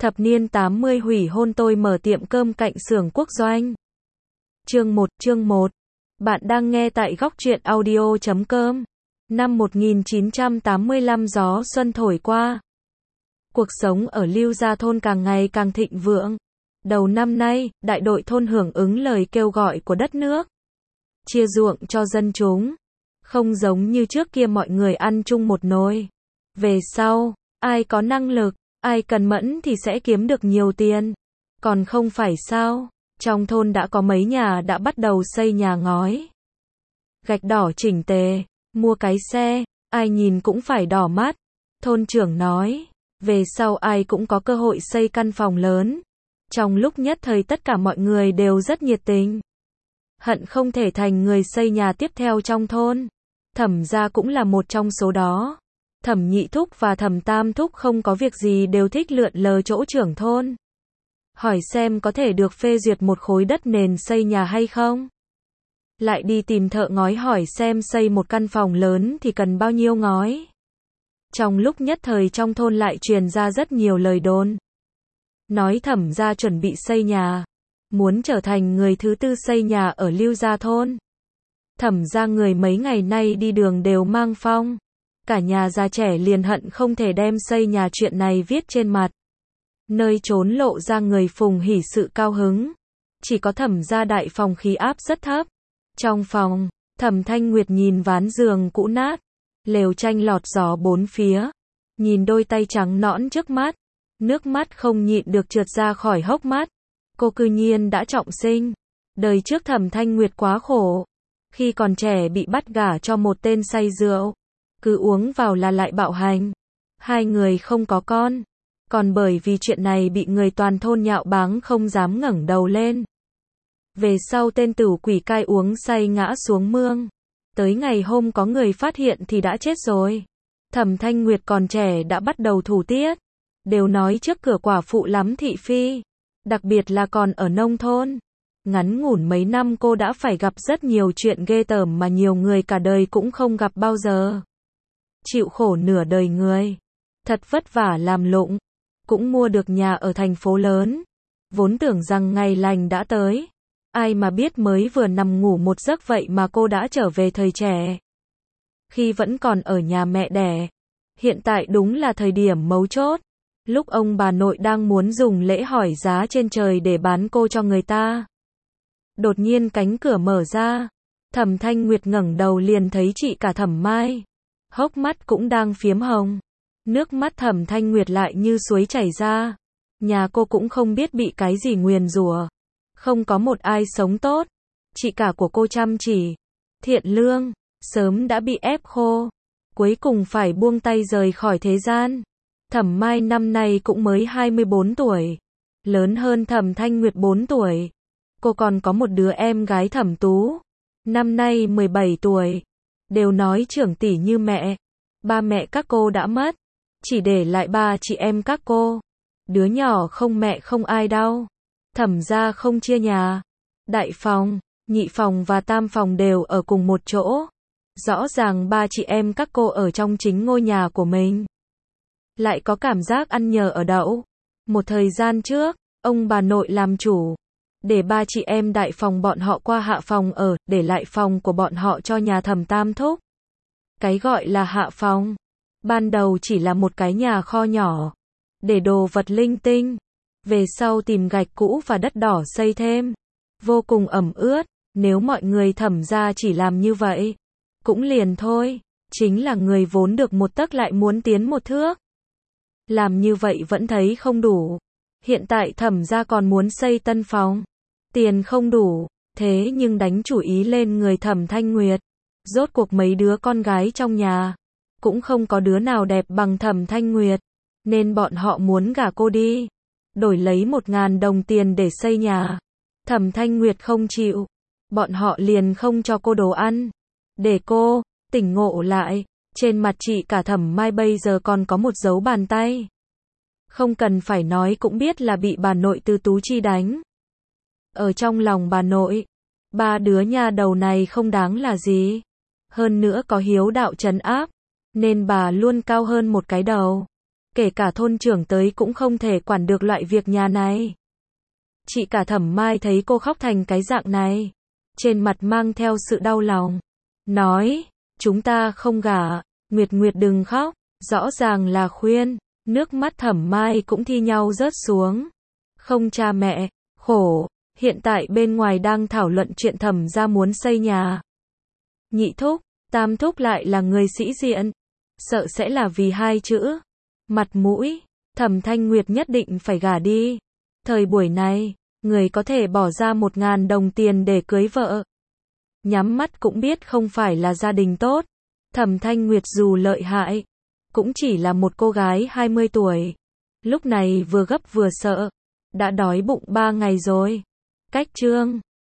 Thập niên 80 hủy hôn tôi mở tiệm cơm cạnh xưởng quốc doanh. Chương 1. Bạn đang nghe tại góc truyện audio.com. Năm 1985 gió xuân thổi qua. Cuộc sống ở Lưu Gia thôn càng ngày càng thịnh vượng. Đầu năm nay, đại đội thôn hưởng ứng lời kêu gọi của đất nước. Chia ruộng cho dân chúng. Không giống như trước kia mọi người ăn chung một nồi. Về sau, ai có năng lực, ai cần mẫn thì sẽ kiếm được nhiều tiền. Còn không phải sao? Trong thôn đã có mấy nhà đã bắt đầu xây nhà ngói. Gạch đỏ chỉnh tề, mua cái xe, ai nhìn cũng phải đỏ mắt. Thôn trưởng nói, về sau ai cũng có cơ hội xây căn phòng lớn. Trong lúc nhất thời tất cả mọi người đều rất nhiệt tình. Hận không thể thành người xây nhà tiếp theo trong thôn. Thẩm gia cũng là một trong số đó. Thẩm nhị thúc và thẩm tam thúc không có việc gì đều thích lượn lờ chỗ trưởng thôn. Hỏi xem có thể được phê duyệt một khối đất nền xây nhà hay không. Lại đi tìm thợ ngói hỏi xem xây một căn phòng lớn thì cần bao nhiêu ngói. Trong lúc nhất thời trong thôn lại truyền ra rất nhiều lời đồn. Nói thẩm gia chuẩn bị xây nhà. Muốn trở thành người thứ tư xây nhà ở Lưu Gia thôn. Thẩm gia người mấy ngày nay đi đường đều mang phong. Cả nhà già trẻ liền hận không thể đem xây nhà chuyện này viết trên mặt. Nơi trốn lộ ra người phùng hỉ sự cao hứng. Chỉ có thẩm gia đại phòng khí áp rất thấp. Trong phòng, thẩm Thanh Nguyệt nhìn ván giường cũ nát. Lều tranh lọt gió bốn phía. Nhìn đôi tay trắng nõn trước mắt. Nước mắt không nhịn được trượt ra khỏi hốc mắt. Cô cư nhiên đã trọng sinh. Đời trước thẩm Thanh Nguyệt quá khổ. Khi còn trẻ bị bắt gả cho một tên say rượu. Cứ uống vào là lại bạo hành. Hai người không có con. Còn bởi vì chuyện này bị người toàn thôn nhạo báng không dám ngẩng đầu lên. Về sau tên tửu quỷ cai uống say ngã xuống mương. Tới ngày hôm có người phát hiện thì đã chết rồi. Thẩm Thanh Nguyệt còn trẻ đã bắt đầu thủ tiết. Đều nói trước cửa quả phụ lắm thị phi. Đặc biệt là còn ở nông thôn. Ngắn ngủn mấy năm cô đã phải gặp rất nhiều chuyện ghê tởm mà nhiều người cả đời cũng không gặp bao giờ. Chịu khổ nửa đời người. Thật vất vả làm lụng. Cũng mua được nhà ở thành phố lớn. Vốn tưởng rằng ngày lành đã tới. Ai mà biết mới vừa nằm ngủ một giấc vậy mà cô đã trở về thời trẻ. Khi vẫn còn ở nhà mẹ đẻ. Hiện tại đúng là thời điểm mấu chốt. Lúc ông bà nội đang muốn dùng lễ hỏi giá trên trời để bán cô cho người ta. Đột nhiên cánh cửa mở ra. Thẩm Thanh Nguyệt ngẩng đầu liền thấy chị cả Thẩm Mai. Hốc mắt cũng đang phiếm hồng. Nước mắt Thẩm Thanh Nguyệt lại như suối chảy ra. Nhà cô cũng không biết bị cái gì nguyền rủa. Không có một ai sống tốt. Chị cả của cô chăm chỉ, thiện lương, sớm đã bị ép khô. Cuối cùng phải buông tay rời khỏi thế gian. Thẩm Mai năm nay cũng mới 24 tuổi. Lớn hơn Thẩm Thanh Nguyệt 4 tuổi. Cô còn có một đứa em gái Thẩm Tú. Năm nay 17 tuổi. Đều nói trưởng tỷ như mẹ. Ba mẹ các cô đã mất. Chỉ để lại ba chị em các cô. Đứa nhỏ không mẹ không ai đau. Thẩm gia không chia nhà. Đại phòng, nhị phòng và tam phòng đều ở cùng một chỗ. Rõ ràng ba chị em các cô ở trong chính ngôi nhà của mình. Lại có cảm giác ăn nhờ ở đậu. Một thời gian trước, ông bà nội làm chủ. Để ba chị em đại phòng bọn họ qua hạ phòng ở, để lại phòng của bọn họ cho nhà thẩm tam thúc. Cái gọi là hạ phòng. Ban đầu chỉ là một cái nhà kho nhỏ. Để đồ vật linh tinh. Về sau tìm gạch cũ và đất đỏ xây thêm. Vô cùng ẩm ướt. Nếu mọi người thẩm gia chỉ làm như vậy. Cũng liền thôi. Chính là người vốn được một tấc lại muốn tiến một thước. Làm như vậy vẫn thấy không đủ. Hiện tại thẩm gia còn muốn xây tân phòng. Tiền không đủ. Thế nhưng đánh chủ ý lên người Thẩm Thanh Nguyệt. Rốt cuộc mấy đứa con gái trong nhà. Cũng không có đứa nào đẹp bằng Thẩm Thanh Nguyệt. Nên bọn họ muốn gả cô đi. Đổi lấy 1.000 đồng tiền để xây nhà. Thẩm Thanh Nguyệt không chịu. Bọn họ liền không cho cô đồ ăn. Để cô tỉnh ngộ lại. Trên mặt chị cả Thẩm Mai bây giờ còn có một dấu bàn tay. Không cần phải nói cũng biết là bị bà nội Tư Tú Chi đánh. Ở trong lòng bà nội, ba đứa nhà đầu này không đáng là gì. Hơn nữa có hiếu đạo trấn áp, nên bà luôn cao hơn một cái đầu. kể cả thôn trưởng tới cũng không thể quản được loại việc nhà này. Chị cả Thẩm Mai thấy cô khóc thành cái dạng này, trên mặt mang theo sự đau lòng, nói, chúng ta không gả, Nguyệt Nguyệt đừng khóc, rõ ràng là khuyên, nước mắt Thẩm Mai cũng thi nhau rớt xuống. Không cha mẹ, khổ, hiện tại bên ngoài đang thảo luận chuyện Thẩm gia muốn xây nhà. Nhị thúc, tam thúc lại là người sĩ diện, sợ sẽ là vì hai chữ mặt mũi, Thẩm Thanh Nguyệt nhất định phải gả đi. Thời buổi này, người có thể bỏ ra 1.000 đồng tiền để cưới vợ, nhắm mắt cũng biết không phải là gia đình tốt. Thẩm Thanh Nguyệt dù lợi hại, cũng chỉ là một cô gái 20 tuổi. Lúc này vừa gấp vừa sợ, đã đói bụng 3 ngày rồi. Cách chương